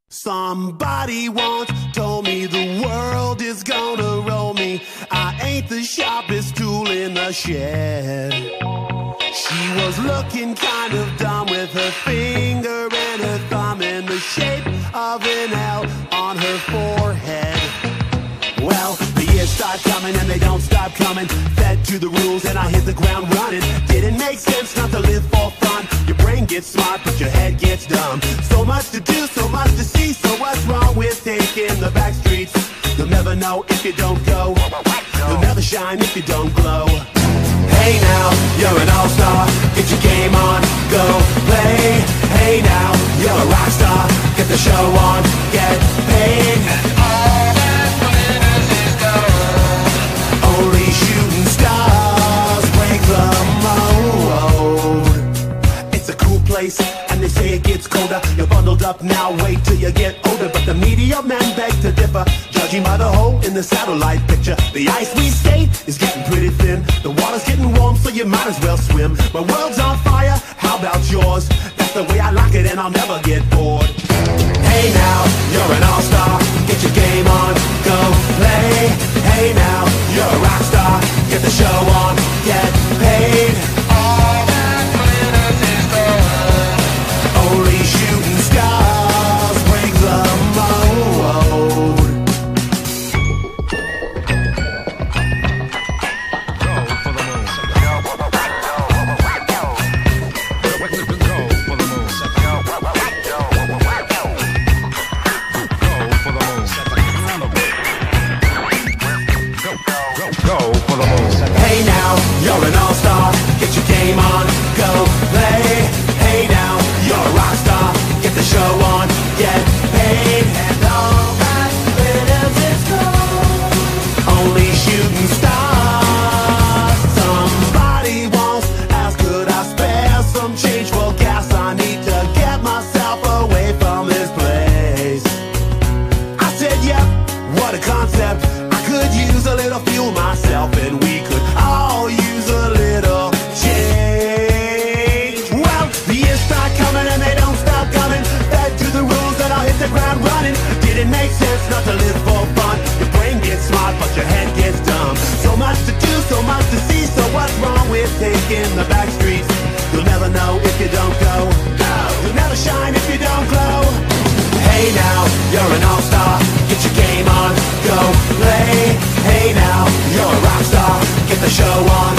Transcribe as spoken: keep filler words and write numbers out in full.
Somebody once told me the world is gonna roll me. I ain't the sharpest tool in the shed. She was looking kind of dumb with her finger and her thumb in the shape of an L on her forehead. Well, the years start coming and they don't stop coming. Fed to the rules and I hit the ground running. Didn't make sense not to live for fun. Your brain gets smart but your head gets dumb. So much to do, so much to see. So what's wrong with taking the back streets? You'll never know if you don't go. You'll never shine if you don't glow. Hey now, you're an all-star. Get your game on, go play. Hey now, you're a rock star. Get the show on, get paid. And all that glitters is gold. Only shooting stars break the mold. It's a cool place, and they say it gets colder. You're bundled up now, wait till you get older. But the media men beg to differ, judging by the hole in the satellite picture. The ice we skate is getting pretty thin. The water's getting warm, so you might as well swim. My world's on fire, how about yours? That's the way I like it, and I'll never get bored. Hey now, you're an all-star. Get your game on, go play. Hey now, you're a rock star. Get the show on, get paid. All that glitters is gold. Only shooting stars break the mold. Hey now, you're an all-star. Get your game on, go play. Hey now, you're a rock star. Get the show on, get paid. And all that glitters is gold. Only shooting stars. Somebody once asked, could I spare some change for gas? I need to get myself away from this place. I said, yep, what a concept. I could use a little fuel myself, and we could all use a little change. Well, the years start coming and they don't stop coming. Fed to the rules and I'll hit the ground running. Didn't make sense not to live for fun. Your brain gets smart but your head gets dumb. So much to do, so much to see. So what's wrong with taking the back streets? You'll never know if you don't go. You'll never shine if you don't glow. Hey now, you're an all-star. Get your game on, go play. Hey now, you're a rock star. Get the show on,